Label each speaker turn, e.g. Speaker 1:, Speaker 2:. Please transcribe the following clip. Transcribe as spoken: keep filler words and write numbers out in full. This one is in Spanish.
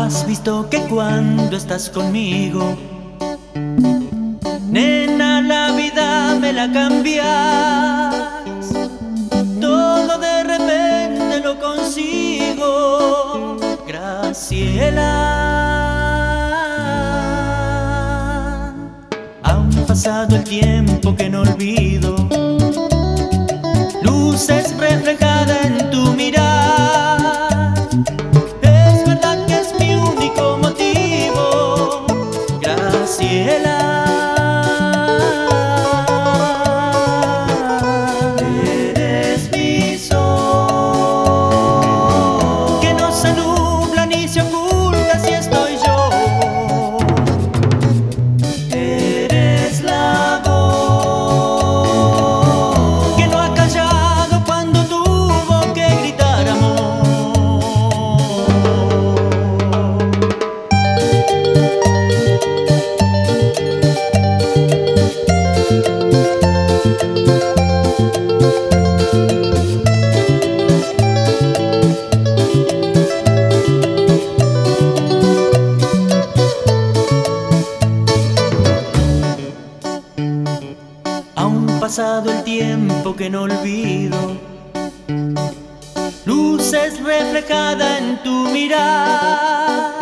Speaker 1: Has visto que cuando estás conmigo, nena, la vida me la cambias. Todo de repente lo consigo, Graciela. Han pasado el tiempo que no olvido, luces reflejadas en tu mirar. Es verdad que es mi único motivo, Graciela. Eres mi sol, que no se nubla ni se oculta si estoy yo. Eres la voz que no ha callado cuando tuvo que gritar amor. Aún pasado el tiempo que no olvido, luces reflejadas en tu mirar.